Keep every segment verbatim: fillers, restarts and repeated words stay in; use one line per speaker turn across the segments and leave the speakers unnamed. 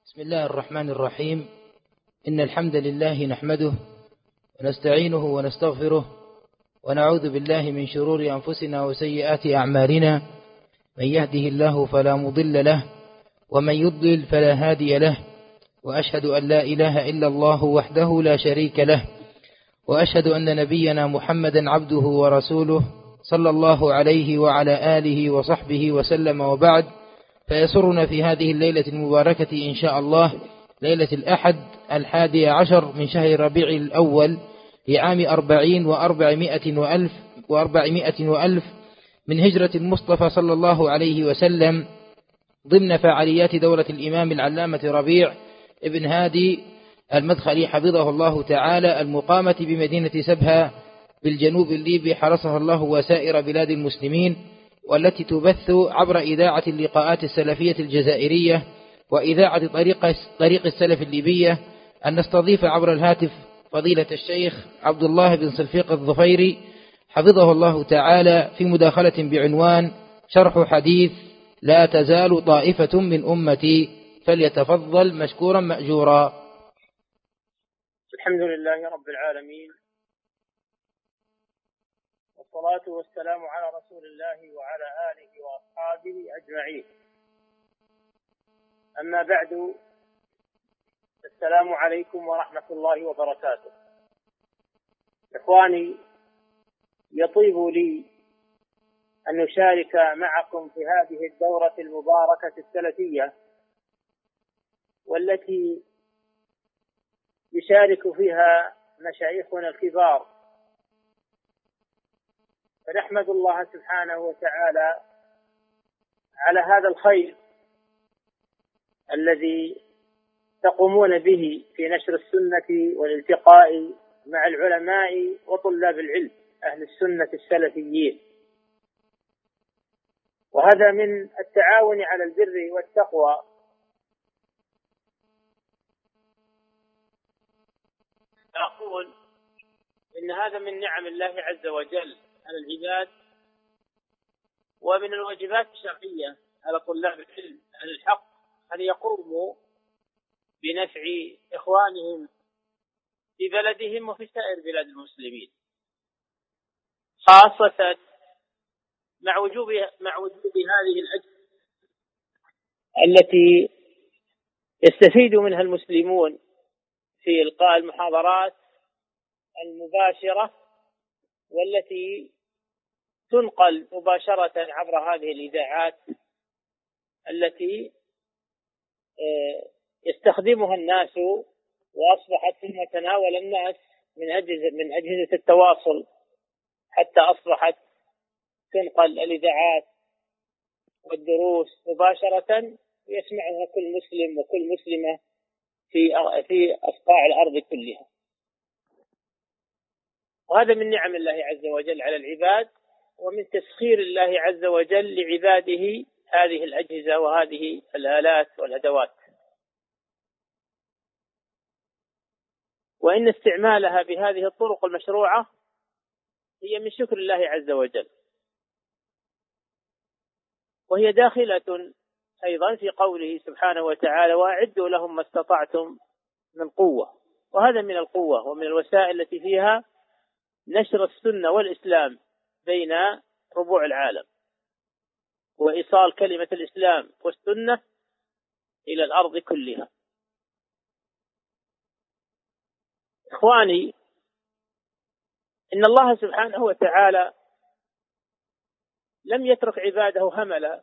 بسم الله الرحمن الرحيم. إن الحمد لله نحمده ونستعينه ونستغفره ونعوذ بالله من شرور أنفسنا وسيئات أعمالنا. من يهده الله فلا مضل له ومن يضلل فلا هادي له، وأشهد أن لا إله إلا الله وحده لا شريك له، وأشهد أن نبينا محمدا عبده ورسوله صلى الله عليه وعلى آله وصحبه وسلم، وبعد. فيسرنا في هذه الليلة المباركة إن شاء الله، ليلة الأحد الحادي عشر من شهر ربيع الأول لعام أربعين وأربعمائة وألف وأربعمائة وألف من هجرة المصطفى صلى الله عليه وسلم، ضمن فعاليات دورة الإمام العلامة ربيع ابن هادي المدخلي حفظه الله تعالى، المقامة بمدينة سبها بالجنوب الليبي حرسها الله وسائر بلاد المسلمين، والتي تبث عبر إذاعة اللقاءات السلفية الجزائرية وإذاعة طريق, طريق السلف الليبية. أن نستضيف عبر الهاتف فضيلة الشيخ عبد الله بن صلفيق الظفيري حفظه الله تعالى في مداخلة بعنوان شرح حديث لا تزال طائفة من أمتي، فليتفضل مشكورا مأجورا.
الحمد لله رب العالمين، والصلاة والسلام على رسول الله وعلى آله وأصحابه أجمعين. أما بعد، السلام عليكم ورحمة الله وبركاته. إخواني، يطيب لي أن نشارك معكم في هذه الدورة المباركة السلفية، والتي يشارك فيها مشايخنا الكبار، فنحمد الله سبحانه وتعالى على هذا الخير الذي تقومون به في نشر السنة والالتقاء مع العلماء وطلاب العلم أهل السنة السلفيين، وهذا من التعاون على البر والتقوى. أقول إن هذا من نعم الله عز وجل على العباد، ومن الواجبات الشرعية على طلاب العلم على الحق أن يقوموا بنفع إخوانهم في بلدهم وفي سائر بلاد المسلمين، خاصة مع وجوب مع وجود هذه الأجر التي يستفيد منها المسلمون في إلقاء المحاضرات المباشرة، والتي تنقل مباشرة عبر هذه الإذاعات التي يستخدمها الناس، وأصبحت في متناول الناس من أجهزة من أجهزة التواصل، حتى أصبحت تنقل الإذاعات والدروس مباشرة يسمعها كل مسلم وكل مسلمة في في أصقاع الأرض كلها. وهذا من نعم الله عز وجل على العباد، ومن تسخير الله عز وجل لعباده هذه الأجهزة وهذه الآلات والأدوات، وإن استعمالها بهذه الطرق المشروعة هي من شكر الله عز وجل، وهي داخلة أيضا في قوله سبحانه وتعالى: وأعدوا لهم ما استطعتم من قوة. وهذا من القوة ومن الوسائل التي فيها نشر السنة والإسلام بين ربوع العالم، وإيصال كلمة الإسلام والسنة إلى الأرض كلها. إخواني، إن الله سبحانه وتعالى لم يترك عباده هملا،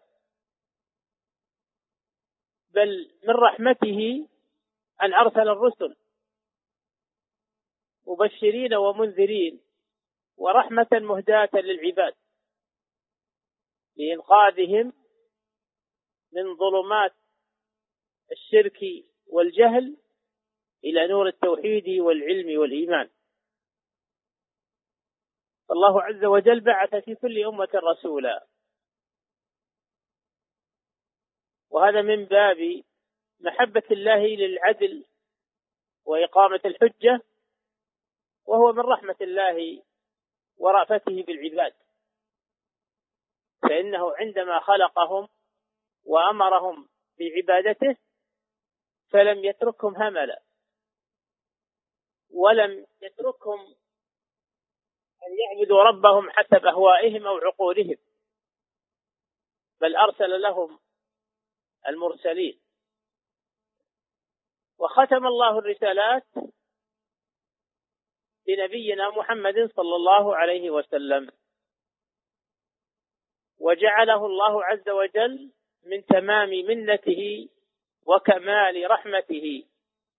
بل من رحمته أن أرسل الرسل مبشرين ومنذرين ورحمة مهداة للعباد، لإنقاذهم من ظلمات الشرك والجهل إلى نور التوحيد والعلم والإيمان. الله عز وجل بعث في كل أمة رسولا، وهذا من باب محبة الله للعدل وإقامة الحجة، وهو من رحمة الله ورأفته بالعباد، فإنه عندما خلقهم وأمرهم بعبادته فلم يتركهم هملا، ولم يتركهم أن يعبدوا ربهم حسب أهوائهم أو عقولهم، بل أرسل لهم المرسلين. وختم الله الرسالات بنبينا محمد صلى الله عليه وسلم، وجعله الله عز وجل من تمام منته وكمال رحمته،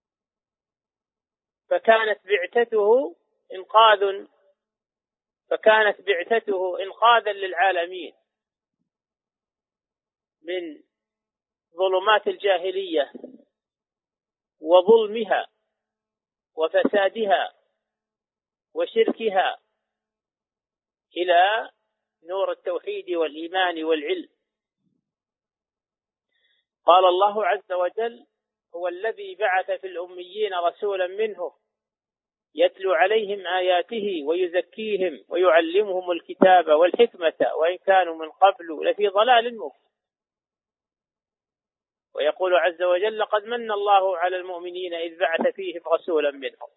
فكانت بعثته إنقاذ فكانت بعثته إنقاذا للعالمين من ظلمات الجاهلية وظلمها وفسادها وشركها إلى نور التوحيد والإيمان والعلم. قال الله عز وجل: هو الذي بعث في الأميين رسولا منهم يتلو عليهم آياته ويزكيهم ويعلمهم الكتاب والحكمة وإن كانوا من قبل لفي ضلال مبين. ويقول عز وجل: لقد من الله على المؤمنين إذ بعث فيهم رسولا منهم.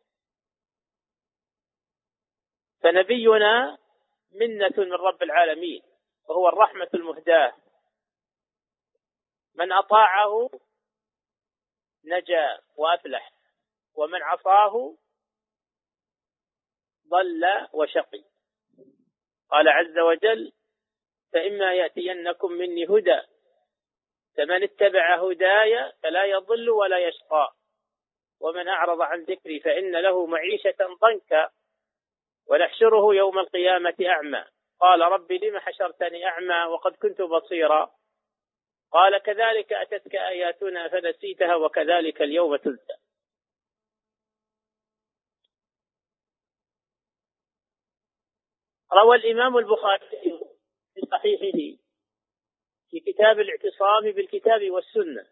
فنبينا منة من رب العالمين، وهو الرحمة المهداة، من أطاعه نجا وأفلح، ومن عصاه ضل وشقي. قال عز وجل: فإما يأتينكم مني هدى فمن اتبع هداي فلا يضل ولا يشقى ومن أعرض عن ذكري فإن له معيشة ضنكا ونحشره يوم القيامة أعمى قال رب لم حشرتني أعمى وقد كنت بصيرا قال كذلك أتتك آياتنا فنسيتها وكذلك اليوم تنسى. روى الإمام البخاري في صحيحه في كتاب الاعتصام بالكتاب والسنة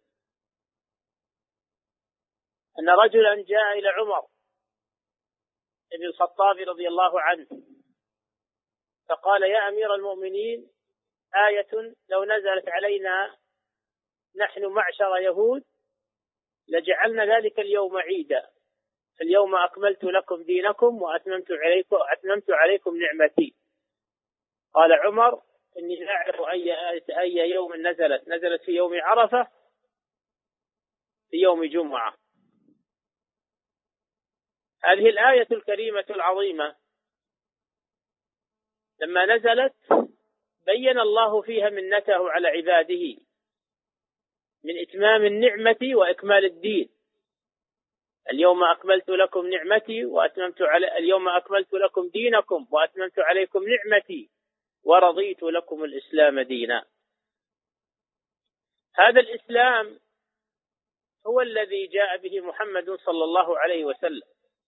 أن رجلا جاء إلى عمر بن الخطاب رضي الله عنه فقال: يا أمير المؤمنين، آية لو نزلت علينا نحن معشر يهود لجعلنا ذلك اليوم عيدا، اليوم أكملت لكم دينكم وأتممت عليكم, أتممت عليكم نعمتي. قال عمر: إني لا أعرف أي, أي يوم نزلت نزلت في يوم عرفة في يوم جمعة. هذه الآية الكريمة العظيمة لما نزلت بين الله فيها منته على عباده من إتمام النعمة وإكمال الدين. اليوم أكملت لكم نعمتي وأتممت على اليوم أكملت لكم دينكم وأتممت عليكم نعمتي ورضيت لكم الإسلام دينا. هذا الإسلام هو الذي جاء به محمد صلى الله عليه وسلم،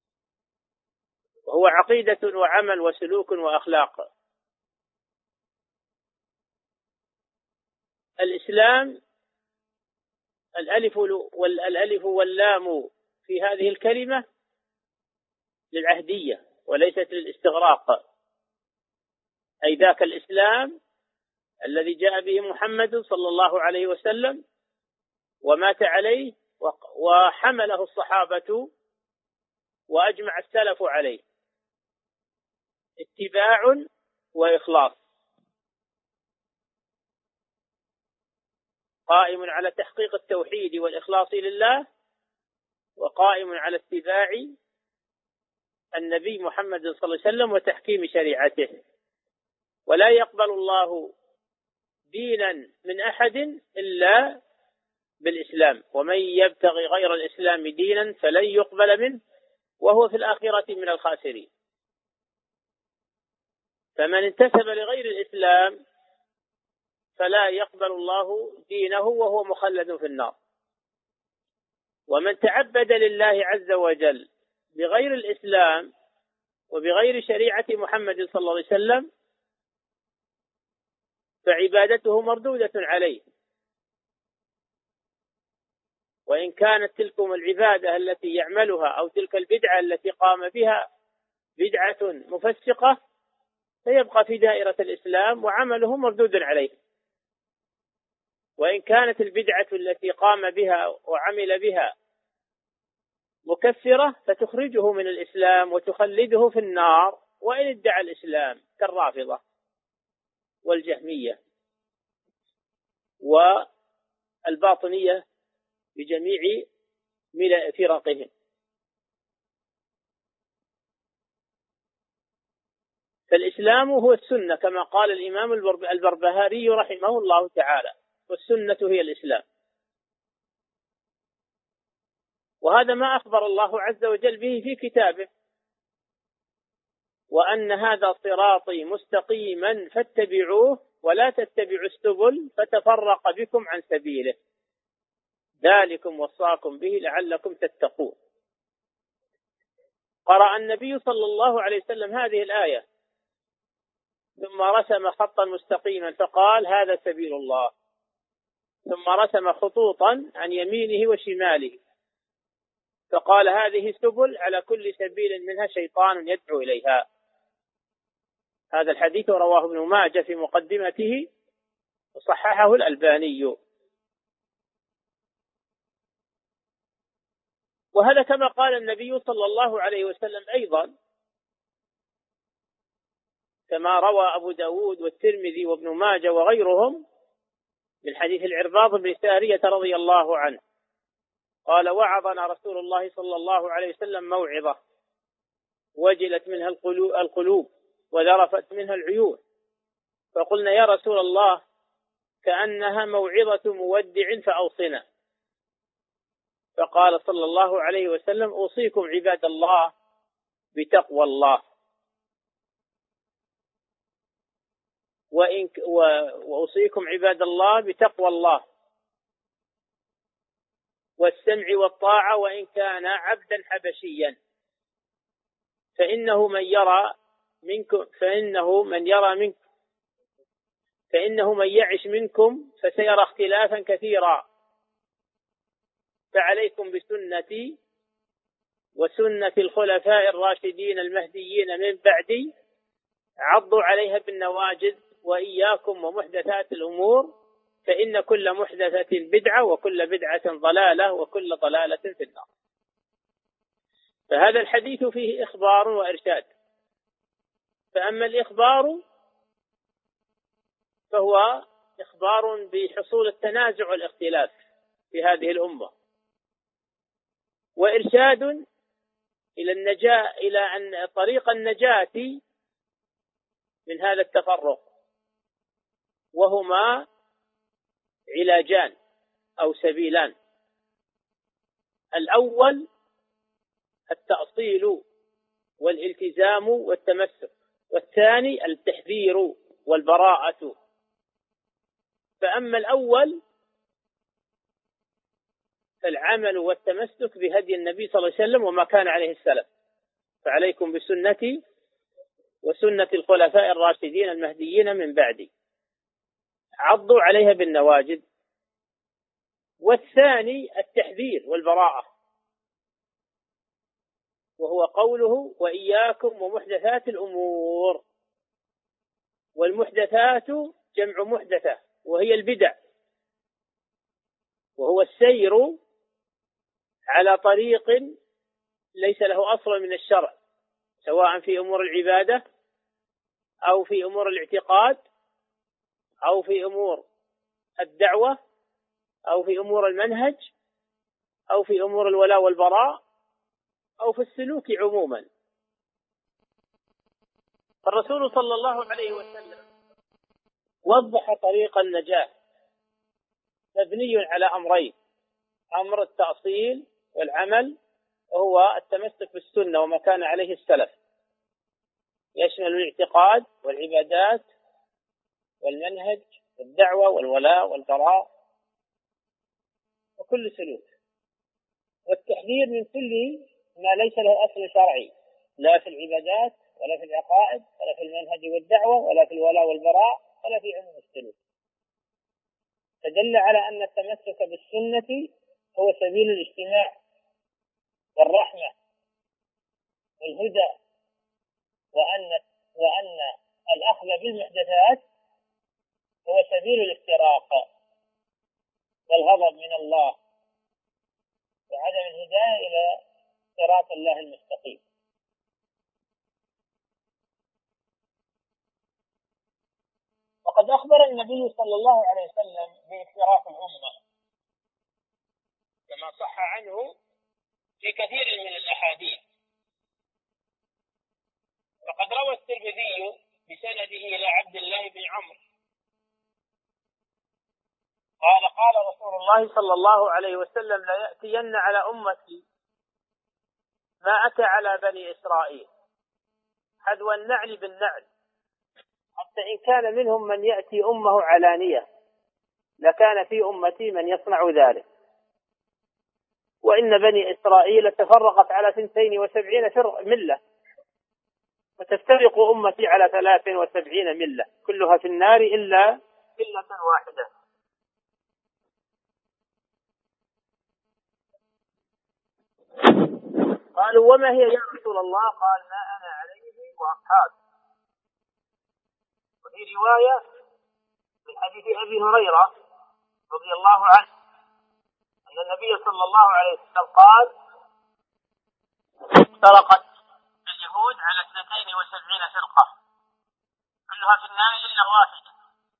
وهو عقيدة وعمل وسلوك وأخلاق. الإسلام الألف والألف واللام في هذه الكلمة للعهدية وليست للاستغراق، أي ذاك الإسلام الذي جاء به محمد صلى الله عليه وسلم ومات عليه وحمله الصحابة وأجمع السلف عليه، اتباع وإخلاص، قائم على تحقيق التوحيد والإخلاص لله، وقائم على اتباع النبي محمد صلى الله عليه وسلم وتحكيم شريعته. ولا يقبل الله دينا من أحد إلا بالإسلام، ومن يبتغي غير الإسلام دينا فلن يقبل منه وهو في الآخرة من الخاسرين. فمن انتسب لغير الإسلام فلا يقبل الله دينه وهو مخلد في النار. ومن تعبد لله عز وجل بغير الإسلام وبغير شريعة محمد صلى الله عليه وسلم فعبادته مردودة عليه، وإن كانت تلكم العبادة التي يعملها أو تلك البدعة التي قام بها بدعة مفسقة فيبقى في دائرة الإسلام وعمله مردود عليه. وإن كانت البدعة التي قام بها وعمل بها مكفرة فتخرجه من الإسلام وتخلده في النار وإن ادعى الإسلام، كالرافضة والجهمية والباطنية بجميع فرقهم. فالإسلام هو السنة كما قال الإمام البربهاري رحمه الله تعالى، والسنة هي الإسلام. وهذا ما أخبر الله عز وجل به في كتابه، وأن هذا صراطي مستقيما فاتبعوه ولا تتبعوا السبل فتفرق بكم عن سبيله ذلكم وصاكم به لعلكم تتقون. قرأ النبي صلى الله عليه وسلم هذه الآية ثم رسم خطا مستقيما فقال هذا سبيل الله، ثم رسم خطوطا عن يمينه وشماله فقال هذه سبل على كل سبيل منها شيطان يدعو إليها. هذا الحديث رواه ابن ماجه في مقدمته وصححه الألباني. وهذا كما قال النبي صلى الله عليه وسلم أيضا كما روى أبو داود والترمذي وابن ماجه وغيرهم من حديث العرباض بن سارية رضي الله عنه قال وعظنا رسول الله صلى الله عليه وسلم موعظة وجلت منها القلوب وذرفت منها العيون، فقلنا يا رسول الله كأنها موعظة مودع فأوصنا، فقال صلى الله عليه وسلم أوصيكم عباد الله بتقوى الله وإن وأوصيكم عباد الله بتقوى الله والسمع والطاعة وإن كان عبدا حبشيا، فإنه من يرى منكم فإنه من يرى منكم فإنه من يعش منكم فسيرى اختلافا كثيرا، فعليكم بسنتي وسنة الخلفاء الراشدين المهديين من بعدي عضوا عليها بالنواجذ وإياكم ومحدثات الأمور فإن كل محدثة بدعة وكل بدعة ضلالة وكل ضلالة في النار. فهذا الحديث فيه إخبار وإرشاد. فأما الإخبار فهو إخبار بحصول التنازع والاختلاف في هذه الأمة، وإرشاد إلى النجاة إلى أن طريق النجاة من هذا التفرق، وهما علاجان أو سبيلان. الأول التأصيل والالتزام والتمسك، والثاني التحذير والبراءة. فأما الأول فالعمل والتمسك بهدي النبي صلى الله عليه وسلم وما كان عليه السلف، فعليكم بسنتي وسنة الخلفاء الراشدين المهديين من بعدي عضوا عليها بالنواجذ. والثاني التحذير والبراءة، وهو قوله وإياكم ومحدثات الأمور، والمحدثات جمع محدثة وهي البدع، وهو السير على طريق ليس له أصل من الشرع، سواء في أمور العبادة أو في أمور الاعتقاد أو في أمور الدعوة أو في أمور المنهج أو في أمور الولاء والبراء أو في السلوك عموما. فالرسول صلى الله عليه وسلم وضح طريق النجاة مبني على أمرين: أمر التأصيل والعمل، وهو التمسك بالسنة وما كان عليه السلف، يشمل الاعتقاد والعبادات والمنهج والدعوة والولاء والبراء وكل سلوك، والتحذير من كل ما ليس له أصل شرعي، لا في العبادات ولا في العقائد ولا في المنهج والدعوة ولا في الولاء والبراء ولا في عموم السلوك. فدل على أن التمسك بالسنة هو سبيل الاجتماع والرحمة والهدى، وأن وأن الأخذ بالمحدثات هو سبيل الافتراق والغضب من الله وعدم الهداية إلى صراط الله المستقيم. وقد أخبر النبي صلى الله عليه وسلم بافتراق الأمة كما صح عنه في كثير من الأحاديث. فقد روى الترمذي بسنده إلى عبد الله بن عمرو قال قال رسول الله صلى الله عليه وسلم: لا يأتين على أمتي ما أتى على بني إسرائيل حذو النعل بالنعل، حتى إن كان منهم من يأتي أمه علانية لكان في أمتي من يصنع ذلك. وإن بني إسرائيل تفرقت على اثنتين وسبعين ملة، وتفترق أمتي على ثلاث وسبعين ملة كلها في النار إلا ملة واحدة. قالوا: وما هي يا رسول الله؟ قال: ما أنا عليه وأصحابي. وفي رواية من حديث أبي هريرة رضي الله عنه أن النبي صلى الله عليه وسلم قال: افترقت اليهود على اثنتين وسبعين فرقة كلها في النار إلا واحدة،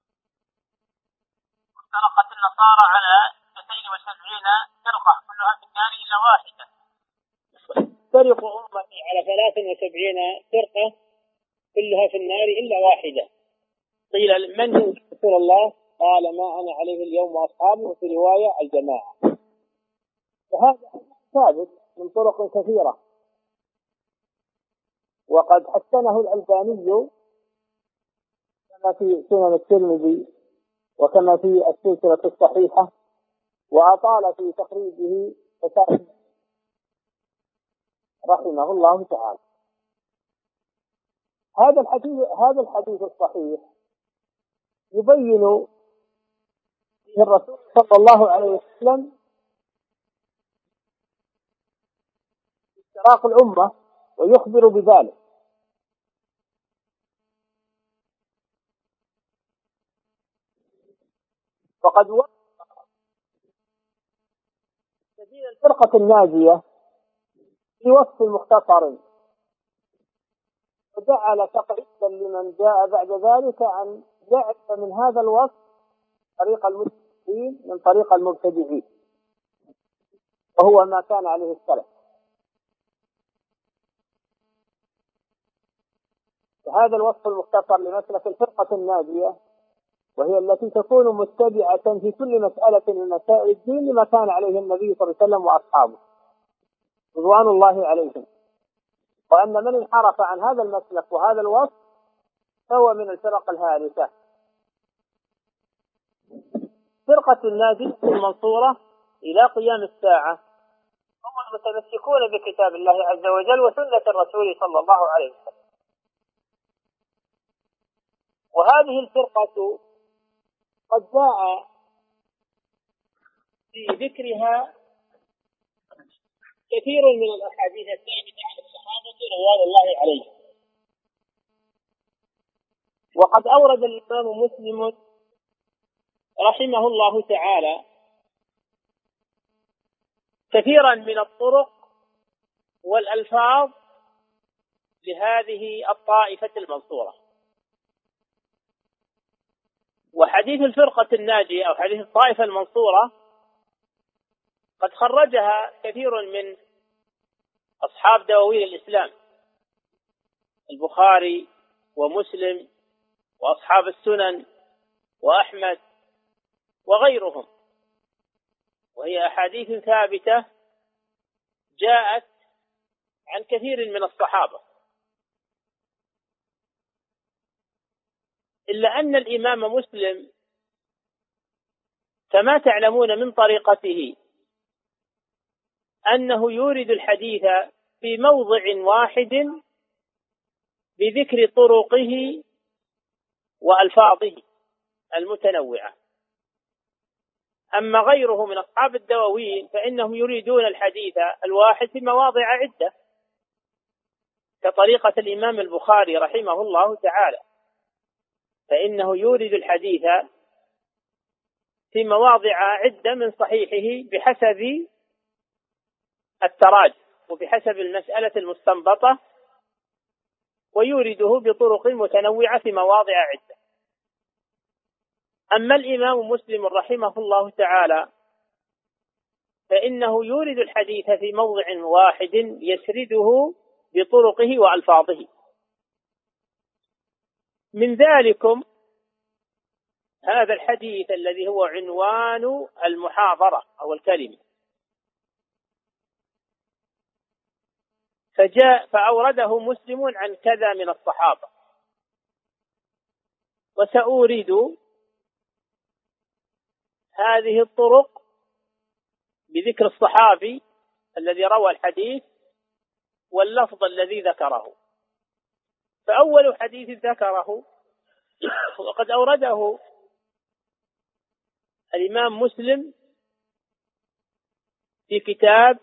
وافترقت النصارى على اثنتين وسبعين فرقة كلها في النار إلا واحدة، تفترق أمتي على ثلاث وسبعين فرقة كلها في النار إلا واحدة. قيل: من هو رسول الله؟ قال: ما أنا عليه اليوم وأصحابي. وفي رواية: الجماعة. وهذا ثابت من طرق كثيرة، وقد حسنه الألباني كما في سنن الترمذي وكما في السلسلة الصحيحة، وأطال في تخريجه فتاة رحمه الله تعالى. هذا الحديث هذا الحديث الصحيح يبين فيه الرسول صلى الله عليه وسلم افتراق الأمة ويخبر بذلك. وقد وصف سبيل الفرقة الناجية في وصف مختصر، وجعل تقعيدا لمن جاء بعد ذلك أن يعرف من هذا الوصف طريق المتبعين من طريق المبتدعين، وهو ما كان عليه السلف. فهذا الوصف المختصر لمسلك الفرقة الناجية، وهي التي تكون متبعة في كل مسألة من مسائل الدين لما كان عليه النبي صلى الله عليه وسلم وأصحابه رضوان الله عليهم، وأن من انحرف عن هذا المسلك وهذا الوصف فهو من الفرق الهالكة. فرقة الناجية المنصورة إلى قيام الساعة هم المتمسكون بكتاب الله عز وجل وسنة الرسول صلى الله عليه وسلم. وهذه الفرقة قد جاء في ذكرها كثير من الأحاديث الثابتة عن الصحابة رضوان الله عليهم. وقد أورد الإمام مسلم رحمه الله تعالى كثيرا من الطرق والألفاظ لهذه الطائفة المنصورة. وحديث الفرقة الناجية أو حديث الطائفة المنصورة قد خرجها كثير من أصحاب دواوين الإسلام، البخاري ومسلم وأصحاب السنن وأحمد وغيرهم، وهي أحاديث ثابتة جاءت عن كثير من الصحابة. إلا أن الإمام مسلم كما تعلمون من طريقته أنه يورد الحديث في موضع واحد بذكر طرقه وألفاظه المتنوعة. أما غيره من أصحاب الدواوين فإنهم يريدون الحديث الواحد في مواضع عدة، كطريقة الإمام البخاري رحمه الله تعالى، فإنه يورد الحديث في مواضع عدة من صحيحه بحسب التراجم بحسب المسألة المستنبطة، ويورده بطرق متنوعة في مواضع عدة. أما الإمام مسلم رحمه الله تعالى فإنه يورد الحديث في موضع واحد يسرده بطرقه وألفاظه. من ذلكم هذا الحديث الذي هو عنوان المحاضرة أو الكلمة، فجاء فأورده مسلم عن كذا من الصحابة، وسأورد هذه الطرق بذكر الصحابي الذي روى الحديث واللفظ الذي ذكره. فأول حديث ذكره وقد أورده الإمام مسلم في كتاب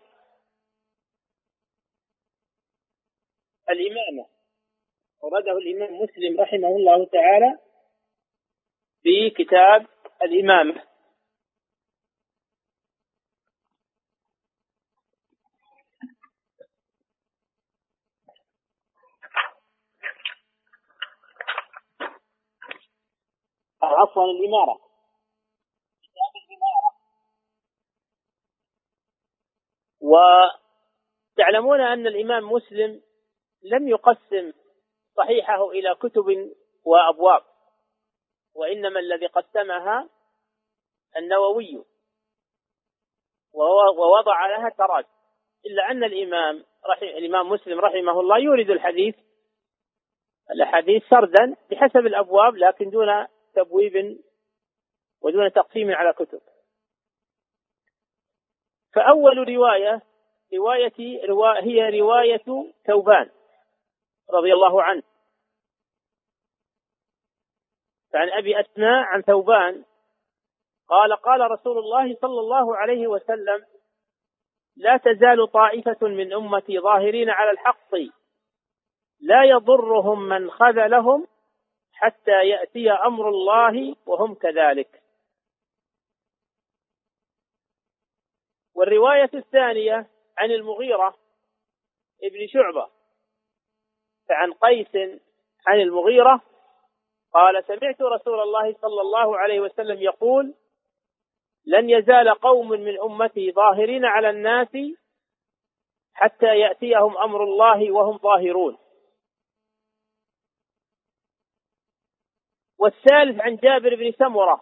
الإمامة، أورده الإمام مسلم رحمه الله تعالى في كتاب الإمامة. عفوا الإمارة، كتاب الإمارة. وتعلمون أن الإمام مسلم لم يقسم صحيحه إلى كتب وأبواب، وإنما الذي قسمها النووي ووضع لها تراجم، إلا أن الإمام رحم الإمام مسلم رحمه الله يورد الحديث الأحاديث سردا بحسب الأبواب، لكن دون تبويب ودون تقسيم على كتب. فأول رواية رواية روا هي رواية ثوبان رضي الله عنه، فعن أبي أسماء عن ثوبان قال قال رسول الله صلى الله عليه وسلم: لا تزال طائفة من أمتي ظاهرين على الحق لا يضرهم من خذلهم حتى يأتي أمر الله وهم كذلك. والرواية الثانية عن المغيرة ابن شعبة فعن قيس عن المغيرة قال: سمعت رسول الله صلى الله عليه وسلم يقول: لن يزال قوم من أمتي ظاهرين على الناس حتى يأتيهم أمر الله وهم ظاهرون. والثالث عن جابر بن سمرة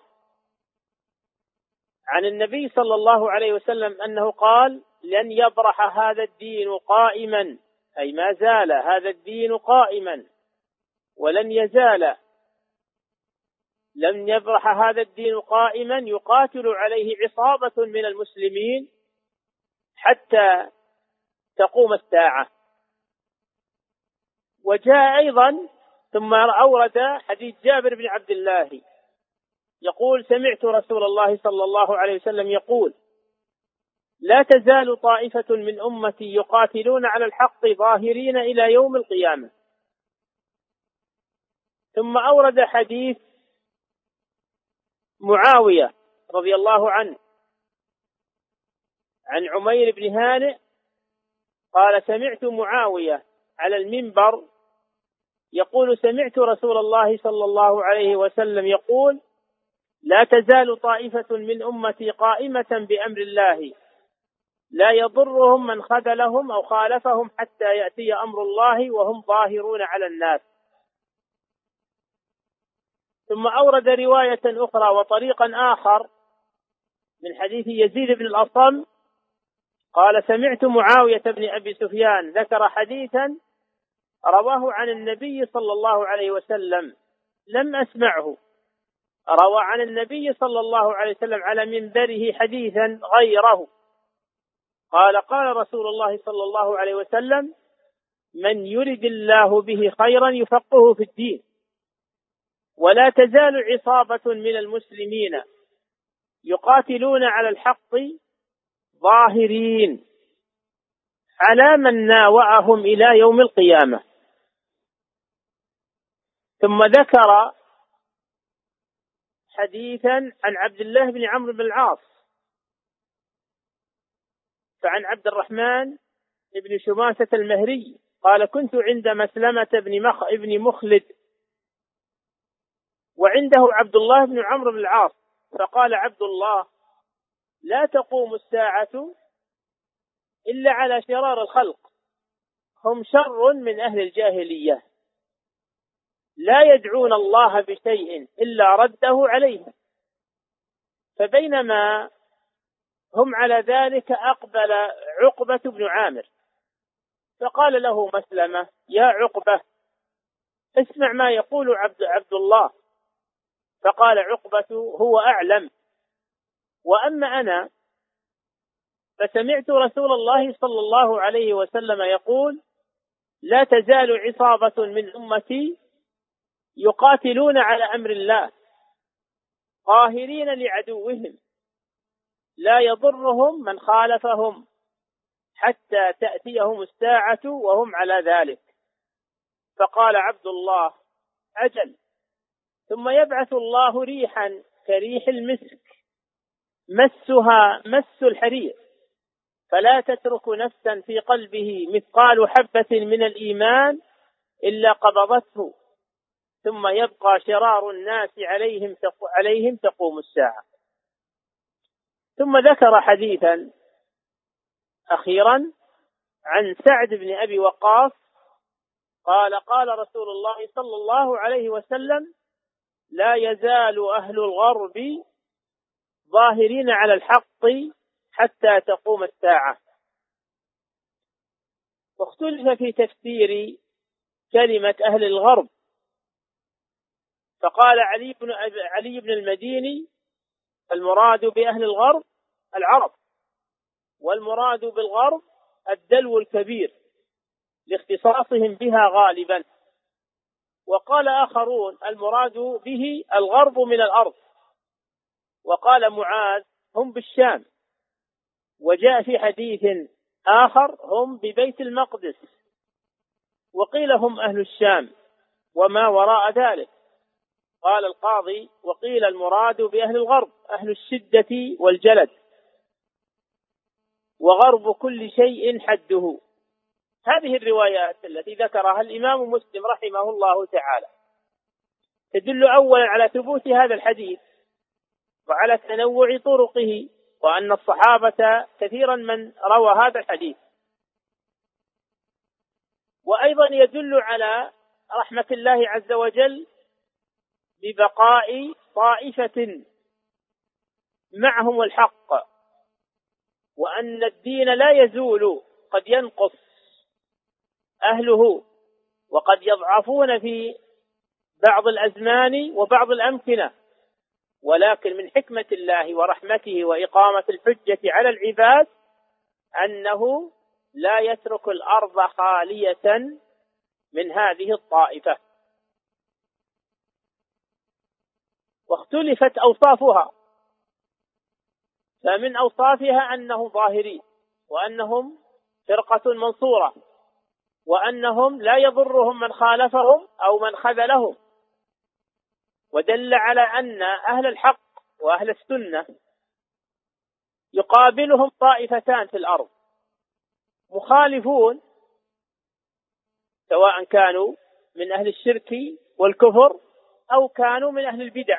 عن النبي صلى الله عليه وسلم أنه قال: لن يبرح هذا الدين قائما، أي ما زال هذا الدين قائما، ولن يزال لم يبرح هذا الدين قائما يقاتل عليه عصابة من المسلمين حتى تقوم الساعة. وجاء أيضا ثم أورد حديث جابر بن عبد الله يقول: سمعت رسول الله صلى الله عليه وسلم يقول: لا تزال طائفة من أمتي يقاتلون على الحق ظاهرين إلى يوم القيامة. ثم أورد حديث معاوية رضي الله عنه عن عمير بن هانئ قال: سمعت معاوية على المنبر يقول: سمعت رسول الله صلى الله عليه وسلم يقول: لا تزال طائفة من أمتي قائمة بأمر الله لا يضرهم من خذلهم أو خالفهم حتى يأتي أمر الله وهم ظاهرون على الناس. ثم أورد رواية أخرى وطريقا آخر من حديث يزيد بن الأصم قال: سمعت معاوية بن أبي سفيان ذكر حديثا رواه عن النبي صلى الله عليه وسلم لم أسمعه، روى عن النبي صلى الله عليه وسلم على منبره حديثا غيره قال: قال رسول الله صلى الله عليه وسلم: من يرد الله به خيرا يفقهه في الدين. ولا تزال عصابة من المسلمين يقاتلون على الحق ظاهرين على من ناوعهم إلى يوم القيامة. ثم ذكر حديثا عن عبد الله بن عمرو بن العاص فعن عبد الرحمن ابن شماسة المهري قال كنت عند مسلمة بن مخ ابن مخلد وعنده عبد الله بن عمرو بن العاص، فقال عبد الله لا تقوم الساعة إلا على شرار الخلق، هم شر من أهل الجاهلية، لا يدعون الله بشيء إلا رده عليهم. فبينما هم على ذلك أقبل عقبة بن عامر فقال له مسلمة يا عقبة اسمع ما يقول عبد, عبد الله. فقال عقبة هو أعلم، وأما أنا فسمعت رسول الله صلى الله عليه وسلم يقول لا تزال عصابة من أمتي يقاتلون على أمر الله قاهرين لعدوهم لا يضرهم من خالفهم حتى تأتيهم الساعة وهم على ذلك. فقال عبد الله أجل، ثم يبعث الله ريحا كريح المسك مسها مس الحرير فلا تترك نفسا في قلبه مثقال حبة من الإيمان إلا قبضته، ثم يبقى شرار الناس عليهم عليهم تقوم الساعة. ثم ذكر حديثا أخيرا عن سعد بن أبي وقاص قال قال رسول الله صلى الله عليه وسلم لا يزال أهل الغرب ظاهرين على الحق حتى تقوم الساعة. واختلف في تفسير كلمة أهل الغرب، فقال علي بن علي بن المديني المراد بأهل الغرب العرب، والمراد بالغرب الدلو الكبير لاختصاصهم بها غالبا. وقال آخرون المراد به الغرب من الأرض، وقال معاذ هم بالشام. وجاء في حديث آخر هم ببيت المقدس، وقيل هم أهل الشام وما وراء ذلك. قال القاضي وقيل المراد بأهل الغرب أهل الشدة والجلد، وغرب كل شيء حده. هذه الروايات التي ذكرها الإمام مسلم رحمه الله تعالى تدل أولا على ثبوت هذا الحديث وعلى تنوع طرقه، وأن الصحابة كثيرا من روى هذا الحديث. وأيضا يدل على رحمة الله عز وجل ببقاء طائفة معهم الحق، وأن الدين لا يزول، قد ينقص أهله وقد يضعفون في بعض الأزمان وبعض الأمكنة، ولكن من حكمة الله ورحمته وإقامة الحجة على العباد أنه لا يترك الأرض خالية من هذه الطائفة. واختلفت أوصافها، فمن أوصافها أنهم ظاهرين، وأنهم فرقة منصورة، وأنهم لا يضرهم من خالفهم أو من خذلهم. ودل على أن أهل الحق وأهل السنة يقابلهم طائفتان في الأرض، مخالفون سواء كانوا من أهل الشرك والكفر أو كانوا من أهل البدع،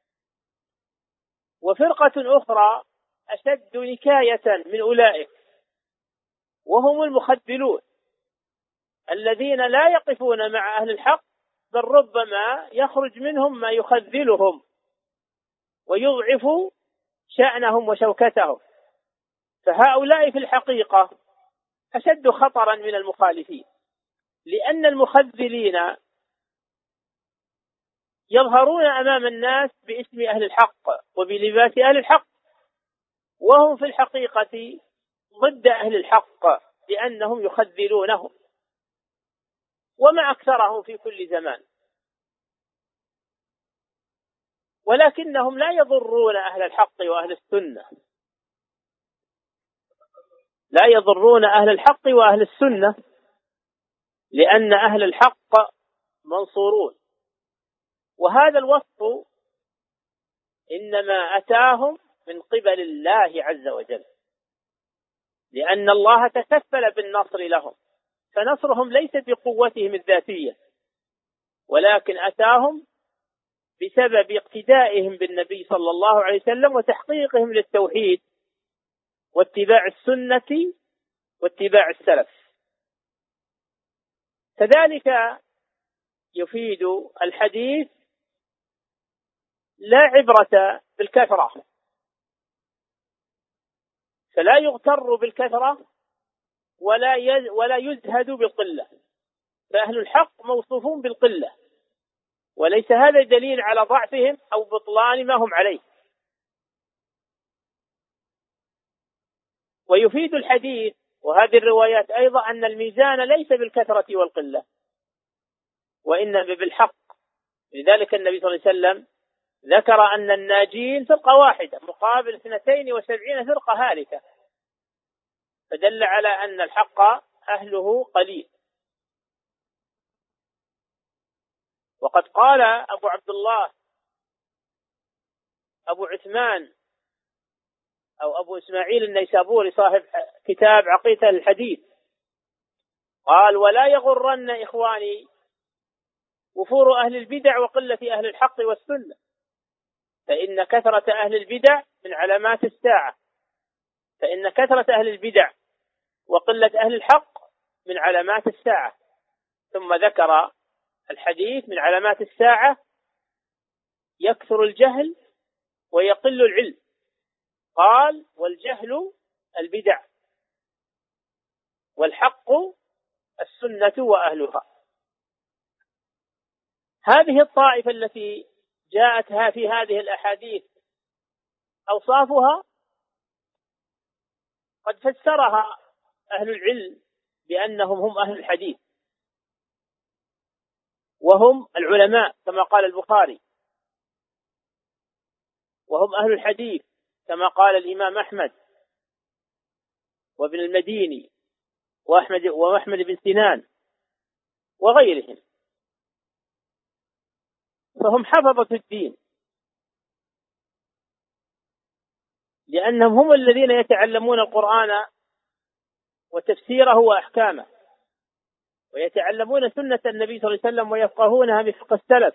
وفرقة أخرى أشد نكاية من أولئك وهم المخذلون الذين لا يقفون مع أهل الحق، بل ربما يخرج منهم ما يخذلهم ويضعف شأنهم وشوكتهم. فهؤلاء في الحقيقة أشد خطرا من المخالفين، لأن المخذلين يظهرون أمام الناس باسم أهل الحق وبلباس أهل الحق، وهم في الحقيقة ضد أهل الحق لأنهم يخذلونهم، وما أكثرهم في كل زمان. ولكنهم لا يضرون أهل الحق وأهل السنة، لا يضرون أهل الحق وأهل السنة، لأن أهل الحق منصورون. وهذا الوصف إنما أتاهم من قبل الله عز وجل، لأن الله تكفل بالنصر لهم، فنصرهم ليس بقوتهم الذاتية، ولكن أتاهم بسبب اقتدائهم بالنبي صلى الله عليه وسلم وتحقيقهم للتوحيد واتباع السنة واتباع السلف. كذلك يفيد الحديث لا عبرة بالكثرة، فلا يغتر بالكثرة ولا ولا يزهد بالقلة، فأهل الحق موصوفون بالقلة، وليس هذا دليل على ضعفهم أو بطلان ما هم عليه. ويفيد الحديث وهذه الروايات أيضا أن الميزان ليس بالكثرة والقلة، وإنما بالحق. لذلك النبي صلى الله عليه وسلم ذكر أن الناجين فرقة واحدة مقابل اثنتين وسبعين فرقة هالكة، فدل على أن الحق أهله قليل. وقد قال أبو عبد الله أبو عثمان أو أبو إسماعيل النيسابوري صاحب كتاب عقيدة الحديث، قال: ولا يغرن إخواني وفور أهل البدع وقلة أهل الحق والسنة، فإن كثرة أهل البدع من علامات الساعة، فإن كثرة أهل البدع وقلة أهل الحق من علامات الساعة. ثم ذكر الحديث: من علامات الساعة يكثر الجهل ويقل العلم. قال: والجهل البدع، والحق السنة وأهلها. هذه الطائفة التي جاءتها في هذه الأحاديث أوصافها قد فسرها أهل العلم بأنهم هم أهل الحديث، وهم العلماء كما قال البخاري، وهم أهل الحديث كما قال الإمام أحمد وابن المديني وأحمد وأحمد بن سنان وغيرهم، فهم حفظة الدين، لأنهم هم الذين يتعلمون القرآن وتفسيره وأحكامه، ويتعلمون سنة النبي صلى الله عليه وسلم ويفقهونها بفقه السلف،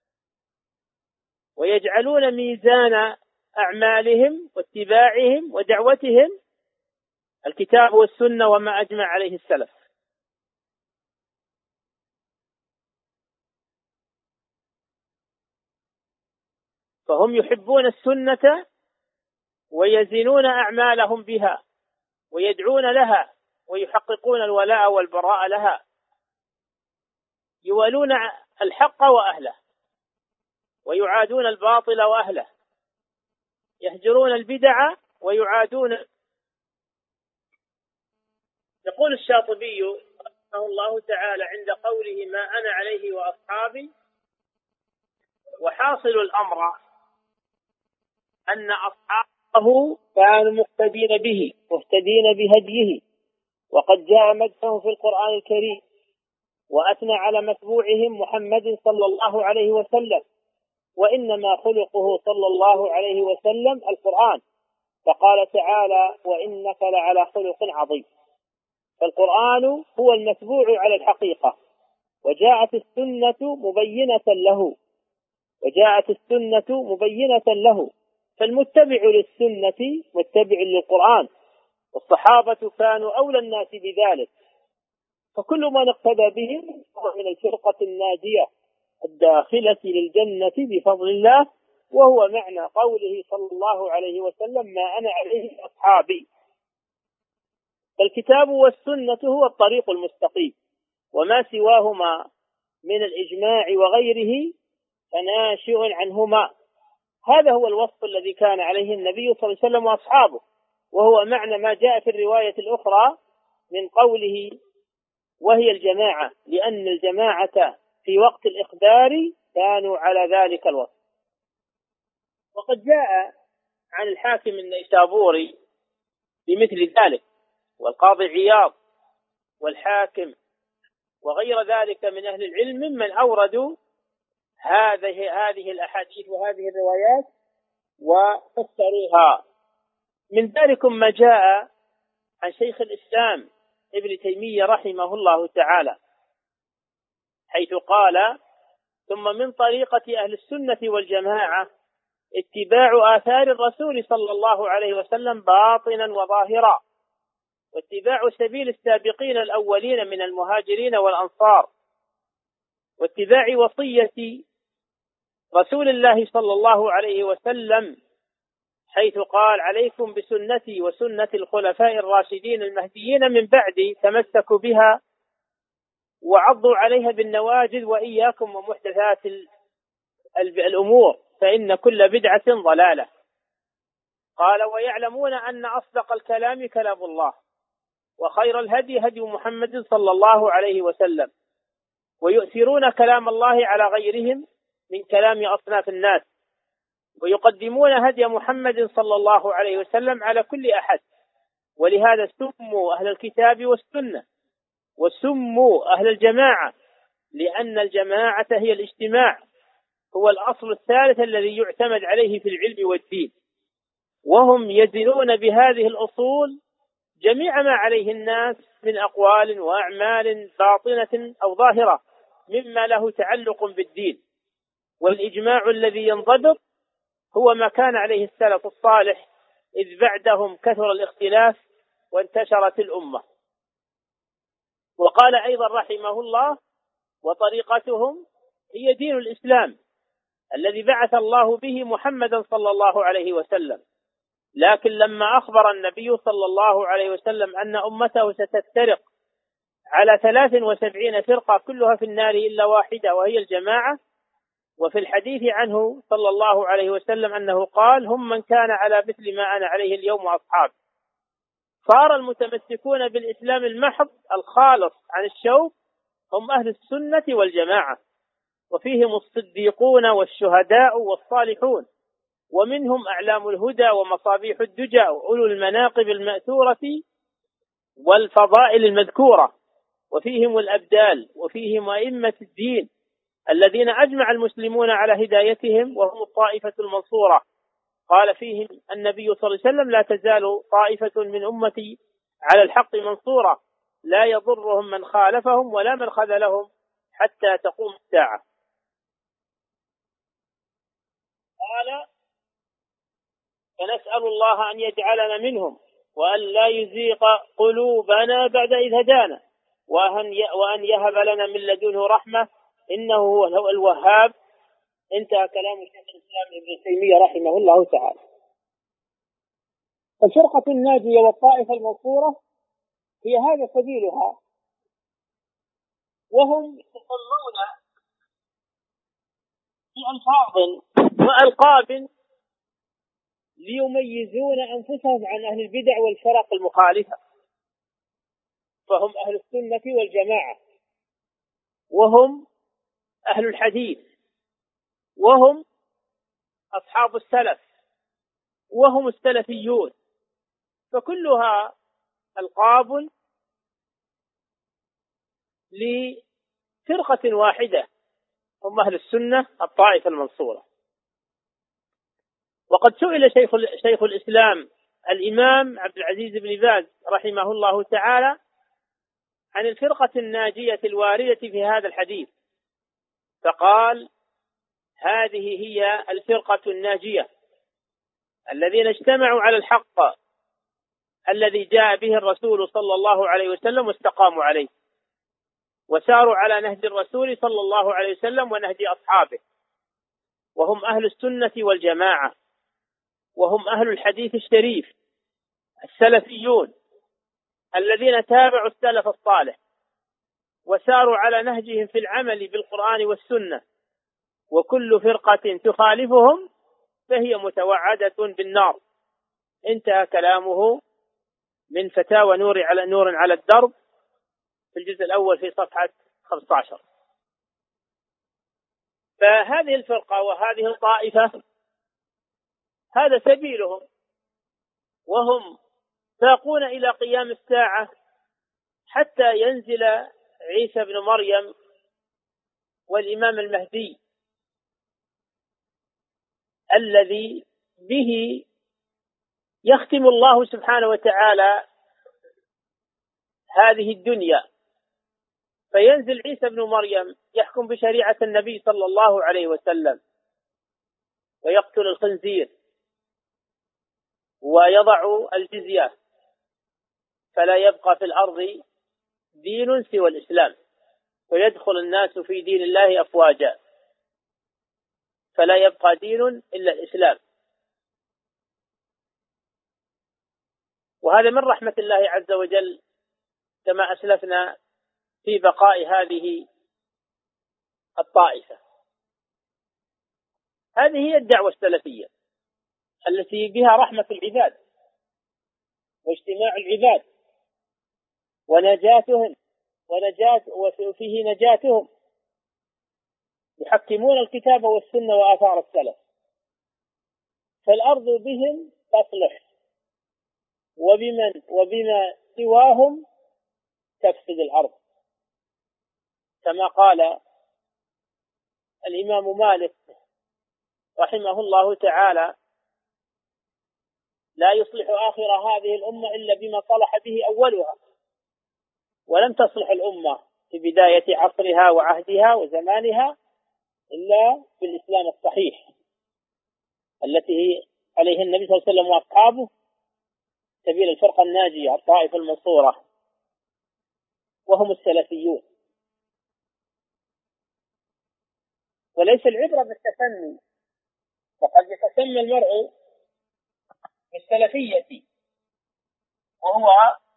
ويجعلون ميزان أعمالهم واتباعهم ودعوتهم الكتاب والسنة وما أجمع عليه السلف. فهم يحبون السنة ويزنون أعمالهم بها ويدعون لها ويحققون الولاء والبراء لها، يوالون الحق وأهله ويعادون الباطل وأهله، يهجرون البدع ويعادون. يقول الشاطبي رحمه الله تعالى عند قوله: ما أنا عليه وأصحابي، وحاصل الأمر أن أصحابه كانوا مقتدين به مهتدين بهديه، وقد جاء مدحه في القرآن الكريم، وأثنى على متبوعهم محمد صلى الله عليه وسلم، وإنما خلقه صلى الله عليه وسلم القرآن، فقال تعالى: وإنك لعلى خلق عظيم. فالقرآن هو المتبوع على الحقيقة، وجاءت السنة مبينة له وجاءت السنة مبينة له فالمتبع للسنة متبع للقرآن، والصحابة كانوا أولى الناس بذلك، فكل من اقتدى بهم هو من الفرقة الناجية الداخلة للجنة بفضل الله، وهو معنى قوله صلى الله عليه وسلم: ما أنا عليه أصحابي. فالكتاب والسنة هو الطريق المستقيم، وما سواهما من الإجماع وغيره فناشئ عنهما. هذا هو الوصف الذي كان عليه النبي صلى الله عليه وسلم وأصحابه، وهو معنى ما جاء في الرواية الأخرى من قوله: وهي الجماعة، لأن الجماعة في وقت الإخبار كانوا على ذلك الوصف. وقد جاء عن الحاكم النيسابوري بمثل ذلك، والقاضي عياض والحاكم وغير ذلك من أهل العلم ممن أوردوا هذه هذه الأحاديث وهذه الروايات وفسروها. من ذلك ما جاء عن شيخ الإسلام ابن تيمية رحمه الله تعالى، حيث قال: ثم من طريقة أهل السنة والجماعة اتباع آثار الرسول صلى الله عليه وسلم باطنا وظاهرا، واتباع سبيل السابقين الأولين من المهاجرين والأنصار، واتباع وصية رسول الله صلى الله عليه وسلم، حيث قال: عليكم بسنتي وسنة الخلفاء الراشدين المهديين من بعدي، تمسكوا بها وعضوا عليها بالنواجذ، وإياكم ومحدثات الأمور فإن كل بدعة ضلالة. قال: ويعلمون أن أصدق الكلام كلام الله، وخير الهدي هدي محمد صلى الله عليه وسلم، ويؤثرون كلام الله على غيرهم من كلام أصناف الناس، ويقدمون هدي محمد صلى الله عليه وسلم على كل أحد، ولهذا سموا أهل الكتاب والسنة، وسموا أهل الجماعة، لأن الجماعة هي الاجتماع، هو الأصل الثالث الذي يعتمد عليه في العلم والدين، وهم يزنون بهذه الأصول جميع ما عليه الناس من أقوال وأعمال باطنة أو ظاهرة مما له تعلق بالدين. والإجماع الذي ينضبط هو ما كان عليه السلف الصالح، إذ بعدهم كثر الاختلاف وانتشرت الأمة. وقال أيضا رحمه الله: وطريقتهم هي دين الإسلام الذي بعث الله به محمدا صلى الله عليه وسلم، لكن لما أخبر النبي صلى الله عليه وسلم أن أمته ستفترق على ثلاث وسبعين فرقة كلها في النار إلا واحدة وهي الجماعة، وفي الحديث عنه صلى الله عليه وسلم أنه قال: هم من كان على مثل ما أنا عليه اليوم وأصحابي. صار المتمسكون بالإسلام المحض الخالص عن الشوك هم أهل السنة والجماعة، وفيهم الصديقون والشهداء والصالحون، ومنهم أعلام الهدى ومصابيح الدجى وأولو المناقب المأثورة والفضائل المذكورة، وفيهم الأبدال، وفيهم أئمة الدين الذين أجمع المسلمون على هدايتهم، وهم الطائفة المنصورة. قال فيهم النبي صلى الله عليه وسلم: لا تزال طائفة من أمتي على الحق منصورة، لا يضرهم من خالفهم ولا من خذلهم حتى تقوم الساعة. قال: فنسأل الله أن يجعلنا منهم، وأن لا يزيغ قلوبنا بعد إذ هدانا، وأن يهب لنا من لدنه رحمة إنه هو الوهاب. انتهى كلام شيخ الإسلام ابن تيمية رحمه الله تعالى. الفرقة الناجية والطائفة المنصورة هي هذا سبيلها، وهم يتسمون بألفاظ وألقاب ليميزون أنفسهم عن أهل البدع والفرق المخالفة، فهم أهل السنة والجماعة، وهم أهل الحديث، وهم أصحاب السلف، وهم السلفيون، فكلها ألقاب لفرقة واحدة، هم أهل السنة الطائفة المنصورة. وقد سئل شيخ, شيخ الإسلام الإمام عبد العزيز بن باز رحمه الله تعالى عن الفرقة الناجية الواردة في هذا الحديث، فقال: هذه هي الفرقة الناجية الذين اجتمعوا على الحق الذي جاء به الرسول صلى الله عليه وسلم واستقاموا عليه، وساروا على نهج الرسول صلى الله عليه وسلم ونهج أصحابه، وهم أهل السنة والجماعة، وهم أهل الحديث الشريف السلفيون الذين تابعوا السلف الصالح وساروا على نهجهم في العمل بالقرآن والسنة، وكل فرقة تخالفهم فهي متوعدة بالنار. انتهى كلامه من فتاوى نور على نور على الدرب في الجزء الأول في صفحة خمسة عشر. فهذه الفرقة وهذه الطائفة هذا سبيلهم، وهم ساقون إلى قيام الساعة حتى ينزل عيسى بن مريم والإمام المهدي الذي به يختم الله سبحانه وتعالى هذه الدنيا، فينزل عيسى بن مريم يحكم بشريعة النبي صلى الله عليه وسلم ويقتل الخنزير ويضع الجزية، فلا يبقى في الأرض دين سوى الإسلام، ويدخل الناس في دين الله أفواجا، فلا يبقى دين إلا الإسلام. وهذا من رحمة الله عز وجل كما أسلفنا في بقاء هذه الطائفة. هذه هي الدعوة السلفية التي بها رحمة العباد واجتماع العباد ونجاتهم ونجاة وفيه نجاتهم، يحكمون الكتاب والسنة وآثار السلف، فالأرض بهم تصلح، وبمن وبما سواهم تفسد الأرض، كما قال الإمام مالك رحمه الله تعالى: لا يصلح آخر هذه الأمة إلا بما صلح به أولها. ولم تصلح الأمة في بداية عصرها وعهدها وزمانها إلا بالإسلام الصحيح التي عليه النبي صلى الله عليه وسلم وأصحابه سبيل الفرقة الناجية الطائفة المنصورة، وهم السلفيون. وليس العبرة بالتسمي، فقد يتسمى المرء بالسلفية وهو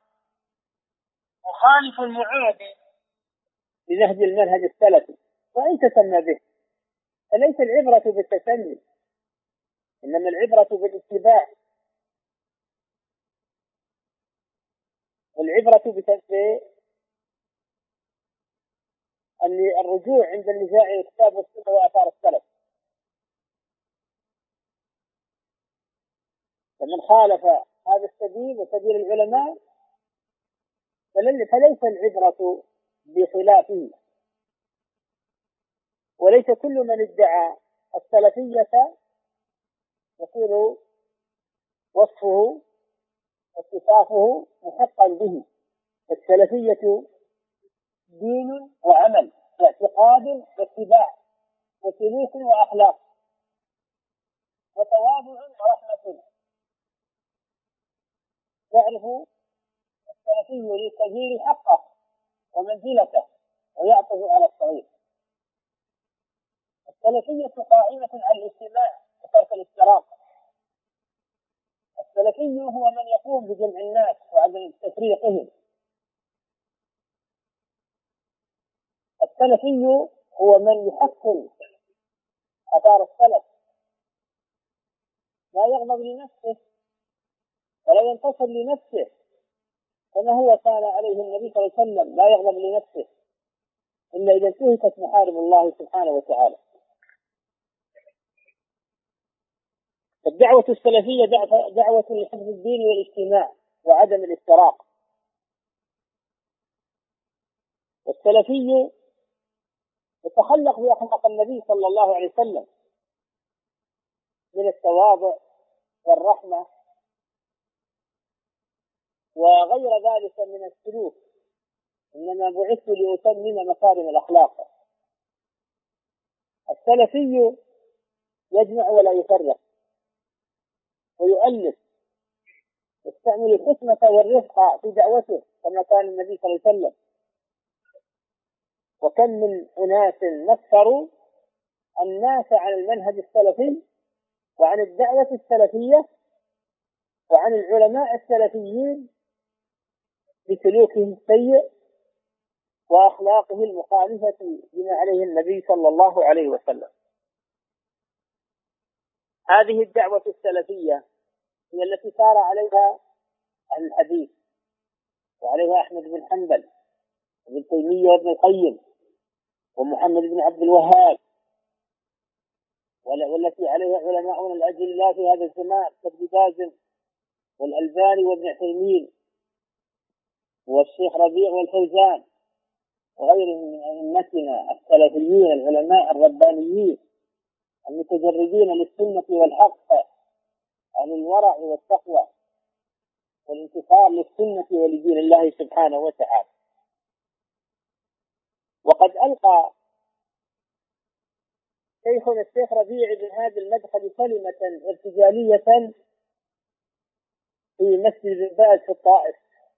مخالف معادي لنهج المنهج السلفي، وإن تسمى به، فليس العبرة بالتسمي، إنما العبرة بالاتباع، والعبرة بالرجوع عند النزاع إلى الكتاب والسنة وآثار السلف. فمن خالف هذا السبيل وسبيل العلماء فليس العبرة بخلافه. وليس كل من ادعى السلفية يكون وصفه واتصافه محقا به. السلفية دين وعمل واعتقاد واتباع وسلوك وأخلاق وتواضع ورحمة. يعرف السلفي للكبير حقه ومنزلته ويعطف على الصغير. السلفية قائمة على الاجتماع وترك الافتراق. السلفي هو من يقوم بجمع الناس وعدم تفريقهم. السلفي هو من يحسن آثار السلف، لا يغضب لنفسه ولا ينتصر لنفسه، كما هو كان عليه النبي صلى الله عليه وسلم، لا يغضب لنفسه إلا إذا انتهكت محارم الله سبحانه وتعالى. الدعوة السلفية دعوة لحفظ الدين والاجتماع وعدم الافتراق. والسلفي يتخلق بأخلاق النبي صلى الله عليه وسلم من التواضع والرحمة وغير ذلك من السلوك. إنما بعثت لأتمم مكارم الأخلاق. السلفي يجمع ولا يفرق ويؤلف، يستعمل الحكمة والرفق في دعوته كما كان النبي صلى الله عليه وسلم. وكم من أناس نفروا الناس عن المنهج السلفي وعن الدعوة السلفية وعن العلماء السلفيين بسلوكهم السيء وأخلاقه المخالفة بما عليه النبي صلى الله عليه وسلم. هذه الدعوة السلفية هي التي سار عليها أهل الحديث، وعليها أحمد بن حنبل وابن تيمية وابن القيم ومحمد بن عبد الوهاب، والتي عليها علماؤنا الأجلاء في هذا الزمان كابن باز والألباني وابن عثيمين والشيخ ربيع والفوزان وغيرهم من أئمتنا السلفيين العلماء الربانيين المتجردين للسنة والحق، أهل الورع والتقوى. والانتصار للسنة ولدين الله سبحانه وتعالى. وقد ألقى شيخنا الشيخ ربيع بن هادي المدخل كلمة ارتجالية في مسجد بن باز في الطائف،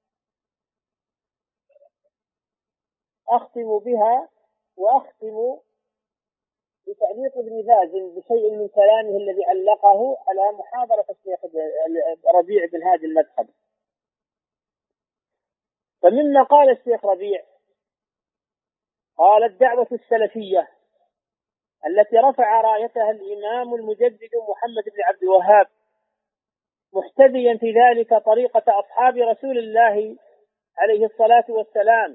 أختم بها وأختم بتعليق ابن باز بشيء من كلامه الذي علقه على محاضرة الشيخ ربيع بن هادي المدخل. فمما قال الشيخ ربيع قال: الدعوة السلفية التي رفع رايتها الإمام المجدد محمد بن عبد الوهاب، محتديا في ذلك طريقة أصحاب رسول الله عليه الصلاة والسلام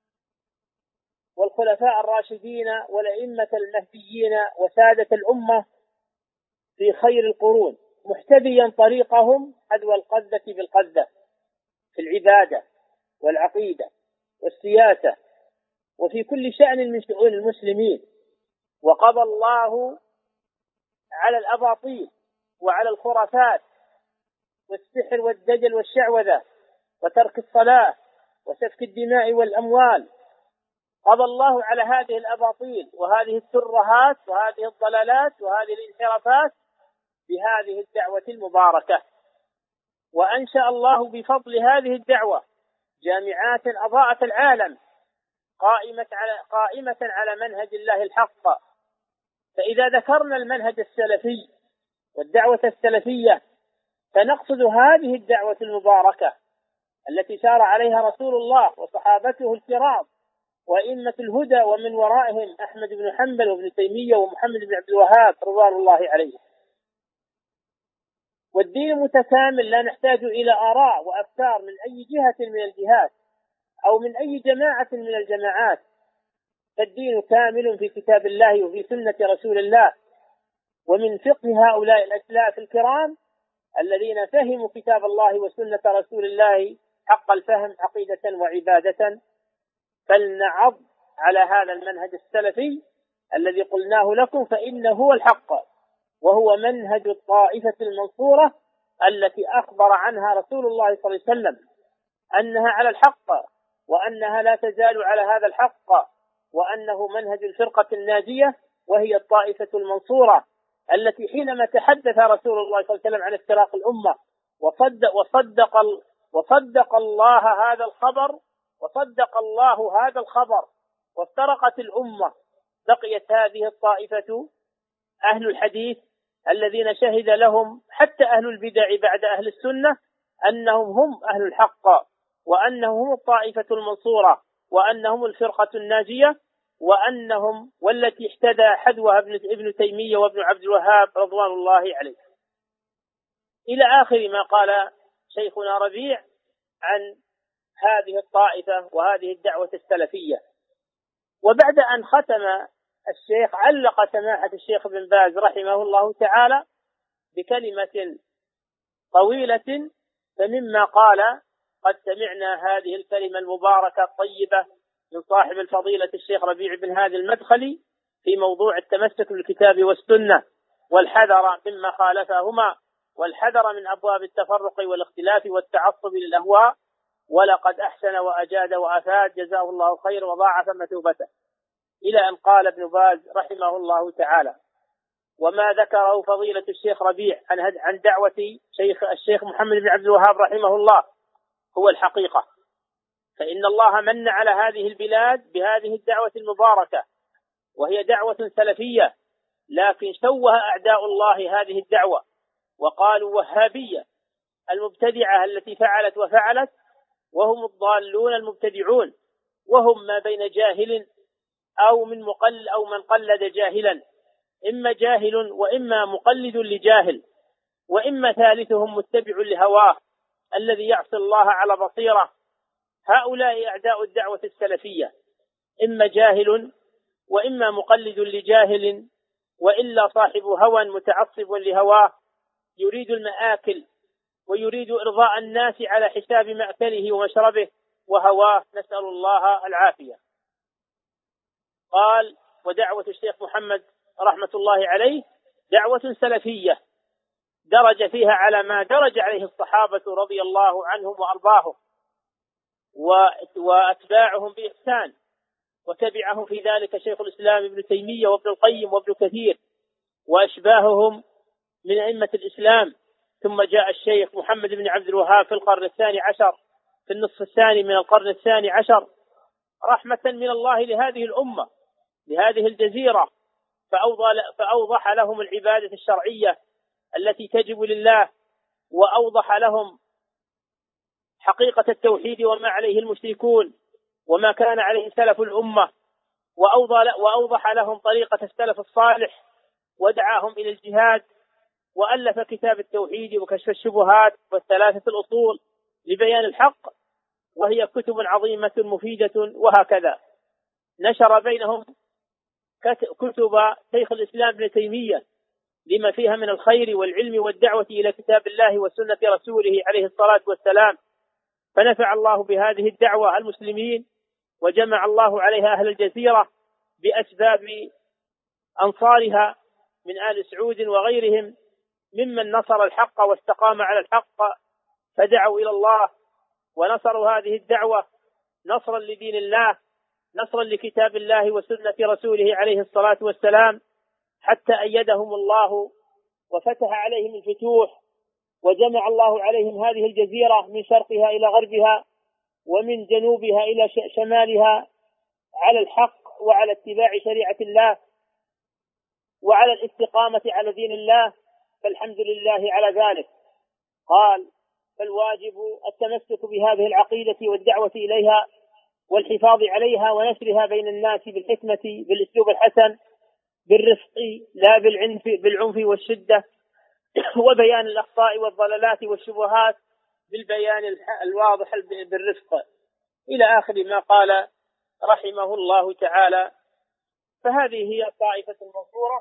والخلفاء الراشدين والأئمة المهديين وسادة الأمة في خير القرون، محتديا طريقهم حذو القذة بالقذة في العبادة والعقيدة والسياسة وفي كل شأن من شؤون المسلمين. وقضى الله على الأباطيل وعلى الخرافات والسحر والدجل والشعوذة وترك الصلاة وسفك الدماء والأموال. قضى الله على هذه الأباطيل وهذه الترهات وهذه الضلالات وهذه الانحرافات بهذه الدعوة المباركة. وأنشأ الله بفضل هذه الدعوة جامعات أضاءت العالم قائمة على قائمة على منهج الله الحق. فإذا ذكرنا المنهج السلفي والدعوة السلفية فنقصد هذه الدعوة المباركة التي سار عليها رسول الله وصحابته الكرام وأئمة الهدى ومن ورائهم أحمد بن حنبل وابن تيمية ومحمد بن عبد الوهاب رضوان الله عليهم. والدين متكامل، لا نحتاج إلى آراء وأفكار من أي جهة من الجهات أو من أي جماعة من الجماعات، فالدين كامل في كتاب الله وفي سنة رسول الله ومن فقه هؤلاء الأسلاف الكرام الذين فهموا كتاب الله وسنة رسول الله حق الفهم عقيدة وعبادة. فلنعض على هذا المنهج السلفي الذي قلناه لكم، فإنه هو الحق وهو منهج الطائفة المنصورة التي أخبر عنها رسول الله صلى الله عليه وسلم أنها على الحق وأنها لا تزال على هذا الحق، وأنه منهج الفرقة الناجية وهي الطائفة المنصورة التي حينما تحدث رسول الله صلى الله عليه وسلم عن افتراق الأمة وصدق, وصدق, وصدق الله هذا الخبر وصدق الله هذا الخبر وافترقت الأمة، بقيت هذه الطائفة أهل الحديث الذين شهد لهم حتى أهل البدع بعد أهل السنة أنهم هم أهل الحق وأنهم هم الطائفة المنصورة وأنهم الفرقة الناجية وأنهم والتي احتدى حذوها ابن تيمية وابن عبد الوهاب رضوان الله عليه، إلى آخر ما قال شيخنا ربيع عن هذه الطائفة وهذه الدعوة السلفية. وبعد أن ختم الشيخ علق سماحة الشيخ بن باز رحمه الله تعالى بكلمة طويلة، فمما قال: قد سمعنا هذه الكلمة المباركة الطيبة من صاحب الفضيلة الشيخ ربيع بن هادي المدخلي في موضوع التمسك بالكتاب والسنة والحذر مما خالفهما والحذر من أبواب التفرق والاختلاف والتعصب للأهواء، ولقد أحسن وأجاد وأفاد جزاه الله خير وضاعف مثوبته، إلى أن قال ابن باز رحمه الله تعالى: وما ذكره فضيلة الشيخ ربيع عن عن دعوة شيخ الشيخ محمد بن عبد الوهاب رحمه الله هو الحقيقة، فإن الله من على هذه البلاد بهذه الدعوة المباركة وهي دعوة سلفية، لكن شوه أعداء الله هذه الدعوة وقالوا وهابية المبتدعة التي فعلت وفعلت، وهم الضالون المبتدعون، وهم ما بين جاهل أو من مقل أو من قلد جاهلا، إما جاهل وإما مقلد لجاهل، وإما ثالثهم متبع لهواه الذي يعصي الله على بصيرة. هؤلاء أعداء الدعوة السلفية، إما جاهل وإما مقلد لجاهل، وإلا صاحب هوى متعصب لهواه يريد المآكل ويريد إرضاء الناس على حساب مأكله ومشربه وهواه، نسأل الله العافية. قال: ودعوة الشيخ محمد رحمة الله عليه دعوة سلفية، درج فيها على ما درج عليه الصحابة رضي الله عنهم وأرضاهم وأتباعهم بإحسان، وتبعهم في ذلك شيخ الإسلام ابن تيمية وابن القيم وابن كثير وأشباههم من أئمة الإسلام. ثم جاء الشيخ محمد بن عبد الوهاب في القرن الثاني عشر في النصف الثاني من القرن الثاني عشر رحمة من الله لهذه الأمة لهذه الجزيرة، فأوضح لهم العبادة الشرعية التي تجب لله، وأوضح لهم حقيقة التوحيد وما عليه المشركون وما كان عليه سلف الأمة، وأوضح لهم طريقة السلف الصالح، ودعاهم إلى الجهاد، وألف كتاب التوحيد وكشف الشبهات والثلاثة الأصول لبيان الحق، وهي كتب عظيمة مفيدة. وهكذا نشر بينهم كتب شيخ الإسلام ابن تيمية لما فيها من الخير والعلم والدعوة إلى كتاب الله وسنة رسوله عليه الصلاة والسلام، فنفع الله بهذه الدعوة المسلمين، وجمع الله عليها أهل الجزيرة بأسباب أنصارها من آل سعود وغيرهم ممن نصر الحق واستقام على الحق، فدعوا إلى الله ونصروا هذه الدعوة نصرا لدين الله، نصرا لكتاب الله وسنة رسوله عليه الصلاة والسلام، حتى أيدهم الله وفتح عليهم الفتوح، وجمع الله عليهم هذه الجزيرة من شرقها إلى غربها ومن جنوبها إلى شمالها على الحق وعلى اتباع شريعة الله وعلى الاستقامة على دين الله، فالحمد لله على ذلك. قال: فالواجب التمسك بهذه العقيدة والدعوة إليها والحفاظ عليها ونشرها بين الناس بالحكمة بالأسلوب الحسن بالرفق لا بالعنف بالعنف والشدة، وبيان الأخطاء والضلالات والشبهات بالبيان الواضح بالرفق، إلى آخر ما قال رحمه الله تعالى. فهذه هي الطائفة المنصورة،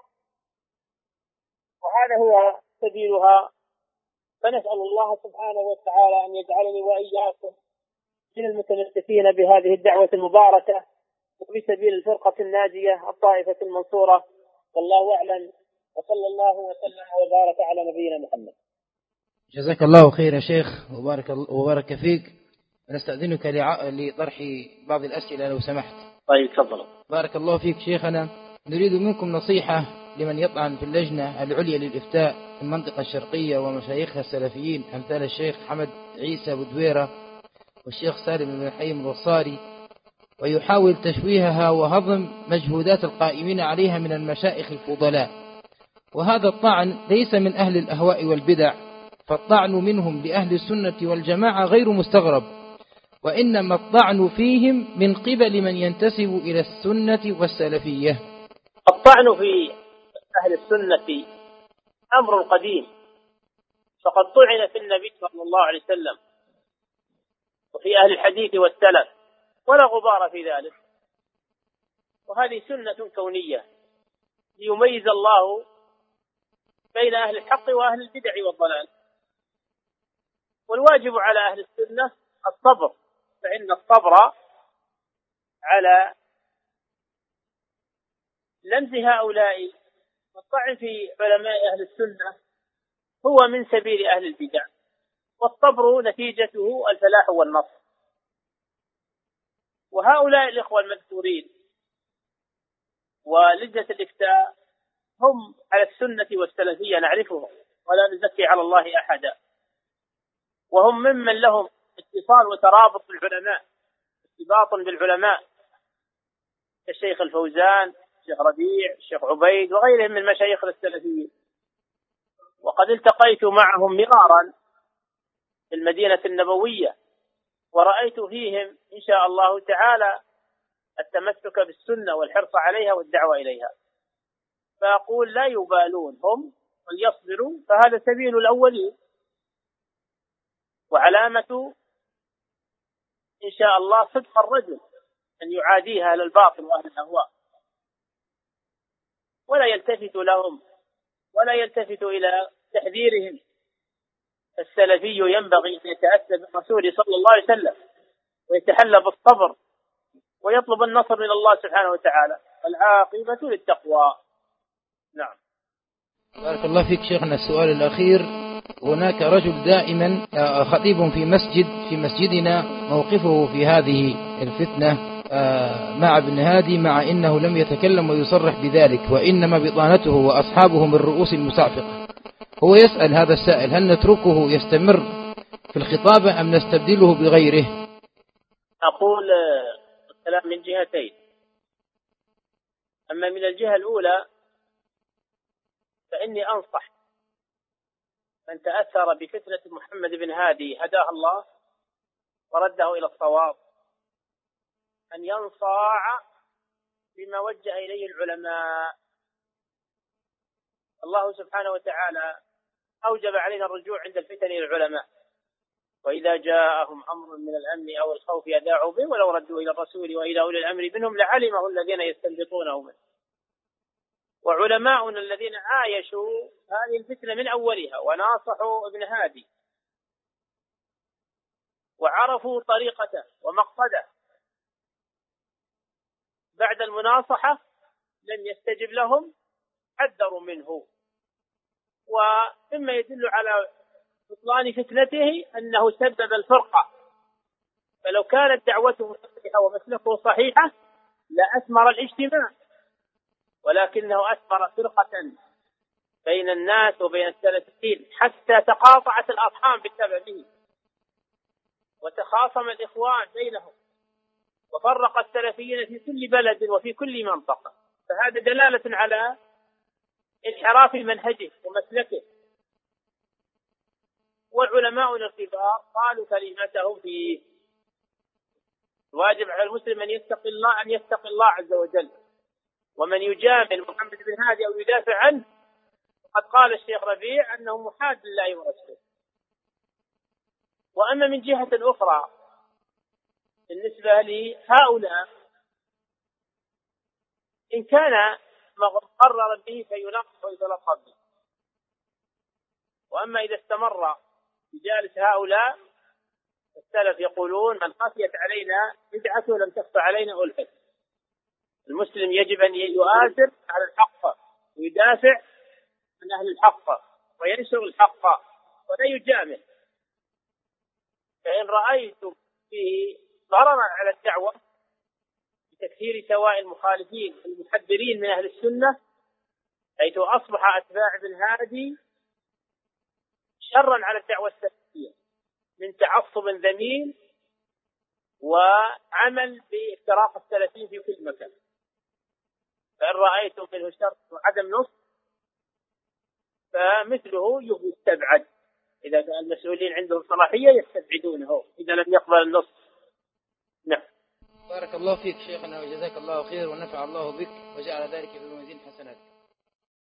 وهذا هو سبيلها. فنسأل الله سبحانه وتعالى أن يجعلني وإياكم من المتمسكين بهذه الدعوة المباركة وبسبيل الفرقة الناجية الطائفة المنصورة. والله أعلم، وصلى الله وسلم وبارك على نبينا محمد.
جزاك الله خير يا شيخ وبارك, وبارك فيك. نستأذنك لطرح بعض الأسئلة لو سمحت.
طيب تفضل.
بارك الله فيك شيخنا. نريد منكم نصيحة لمن يطعن في اللجنة العليا للإفتاء في المنطقة الشرقية ومشايخها السلفيين أمثال الشيخ حمد عيسى بودويرة والشيخ سالم بن حيم الوصاري، ويحاول تشويهها وهضم مجهودات القائمين عليها من المشايخ الفضلاء. وهذا الطعن ليس من أهل الأهواء والبدع، فالطعن منهم لأهل السنة والجماعة غير مستغرب، وإنما الطعن فيهم من قبل من ينتسب إلى السنة والسلفية.
الطعن في أهل السنة أمر قديم، فقد طعن في النبي صلى الله عليه وسلم وفي أهل الحديث والسلف ولا غبار في ذلك، وهذه سنة كونية ليميز الله بين أهل الحق وأهل البدع والضلال. والواجب على أهل السنة الصبر، فإن الصبر على لمز هؤلاء والطعن في علماء أهل السنة هو من سبيل أهل البدع، والصبر نتيجته الفلاح والنصر. وهؤلاء الإخوة المذكورين ولجنة الإفتاء هم على السنة والسلفية نعرفهم ولا نزكي على الله أحدا، وهم ممن لهم اتصال وترابط بالعلماء، ارتباط بالعلماء كالشيخ الفوزان، الشيخ ربيع، الشيخ عبيد وغيرهم من مشايخ السلفيين. وقد التقيت معهم مرارا في المدينة النبوية، ورأيت فيهم إن شاء الله تعالى التمسك بالسنة والحرص عليها والدعوة إليها. فأقول لا يبالون هم وليصبروا، فهذا سبيل الأولين، وعلامة إن شاء الله صدق الرجل أن يعاديها أهل الباطل وأهل الأهواء، ولا يلتفت لهم ولا يلتفت إلى تحذيرهم. السلفي ينبغي أن يتأسى بالرسول صلى الله عليه وسلم ويتحلى بالصبر ويطلب النصر من الله سبحانه وتعالى، العاقبة للتقوى. نعم.
بارك الله فيك شيخنا. السؤال الأخير: هناك رجل دائما خطيب في مسجد في مسجدنا، موقفه في هذه الفتنة مع ابن هادي، مع إنه لم يتكلم ويصرح بذلك، وإنما بطانته وأصحابه من رؤوس المصافقة. هو يسأل هذا السائل: هل نتركه يستمر في الخطابة أم نستبدله بغيره؟
أقول الكلام من جهتين. أما من الجهة الأولى فإني أنصح من تأثر بفتنة محمد بن هادي هداه الله ورده إلى الصواب أن ينصاع بما وجه إليه العلماء. الله سبحانه وتعالى أوجب علينا الرجوع عند الفتن إلى العلماء، وإذا جاءهم أمر من الأمن أو الخوف أذاعوا به ولو ردوا إلى الرسول وإلى أولي الأمر منهم لعلمه الذين يستنبطونه منه. وعلماؤنا الذين عايشوا هذه الفتنة من أولها وناصحوا ابن هادي وعرفوا طريقته ومقصده، بعد المناصحة لم يستجب لهم، حذروا منه. ومما يدل على بطلان فتنته أنه سبب الفرقة، فلو كانت دعوته صحيحة ومسلكه صحيحة لأثمر الاجتماع، ولكنه أثمر فرقة بين الناس وبين السلفيين حتى تقاطعت الأرحام بسببه، وتخاصم الإخوان بينهم، وفرق السلفيين في كل بلد وفي كل منطقة. فهذا دلالة على انحراف منهجه ومسلكه. والعلماء الكبار قالوا كلمتهم فيه. الواجب على المسلم أن يتقي الله أن يتقي الله عز وجل، ومن يجامل محمد بن هادي أو يدافع عنه قد قال الشيخ ربيع أنه محاد لله ورسوله. وأما من جهة أخرى بالنسبة لهؤلاء، إن كان مقررا به فيناقش ويتلقى به. وأما إذا استمر بجالس هؤلاء، السلف يقولون: من خفيت علينا بدعته لم تخفى علينا ألفت. المسلم يجب أن يؤازر على الحق ويدافع عن أهل الحق وينشر الحق ولا يجامل. فإن رأيتم فيه ضررا على الدعوة بتكثير سواء المخالفين المحذرين من أهل السنة، حيث أصبح أتباع ابن هادي شرا على الدعوة السلفية من تعصب ذميم وعمل بافتراق السلفيين في كل مكان، فإن رأيتم منه شر وعدم نصر فمثله يستبعد. إذا كان المسؤولين عندهم صلاحية يستبعدونه إذا لم يقبل النصر. نعم.
بارك الله فيك شيخنا وجزاك الله خير ونفع الله بك وجعل ذلك في موازين حسناتك.